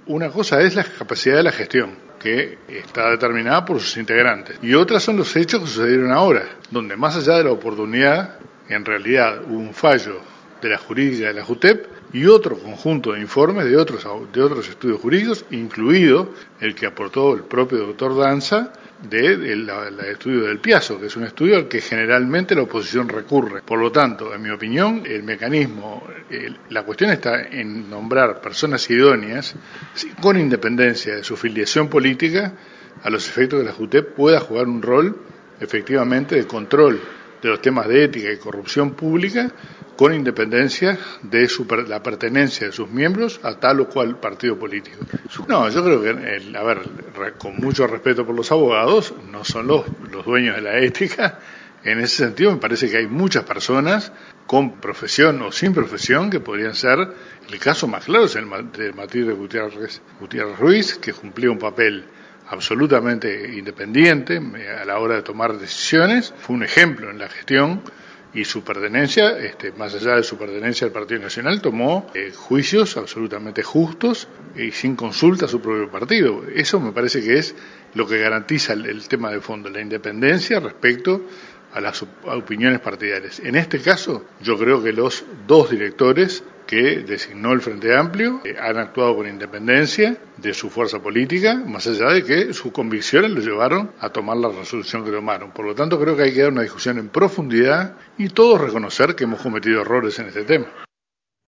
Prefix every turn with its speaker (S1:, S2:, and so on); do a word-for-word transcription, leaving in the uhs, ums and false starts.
S1: Una cosa es la capacidad de la gestión, que está determinada por sus integrantes, y otras son los hechos que sucedieron ahora, donde más allá de la oportunidad, en realidad hubo un fallo de la jurídica de la JUTEP y otro conjunto de informes de otros, de otros estudios jurídicos, incluido el que aportó el propio doctor Danza, del de estudio del Piazzo, que es un estudio al que generalmente la oposición recurre. Por lo tanto, en mi opinión, el mecanismo, el, la cuestión está en nombrar personas idóneas con independencia de su filiación política, a los efectos de que la JUTEP pueda jugar un rol efectivamente de control de los temas de ética y corrupción pública, con independencia de su, la pertenencia de sus miembros a tal o cual partido político. No, yo creo que, el, a ver, con mucho respeto por los abogados, no son los, los dueños de la ética. En ese sentido, me parece que hay muchas personas con profesión o sin profesión que podrían ser, el caso más claro es el de Matilde Gutiérrez, Gutiérrez Ruiz, que cumplía un papel absolutamente independiente a la hora de tomar decisiones, fue un ejemplo en la gestión, y su pertenencia, este, más allá de su pertenencia al Partido Nacional, tomó eh, juicios absolutamente justos y sin consulta a su propio partido. Eso me parece que es lo que garantiza el, el tema de fondo, la independencia respecto a las opiniones partidarias. En este caso, yo creo que los dos directores que designó el Frente Amplio eh, han actuado con independencia de su fuerza política, más allá de que sus convicciones los llevaron a tomar la resolución que tomaron. Por lo tanto, creo que hay que dar una discusión en profundidad y todos reconocer que hemos cometido errores en este tema.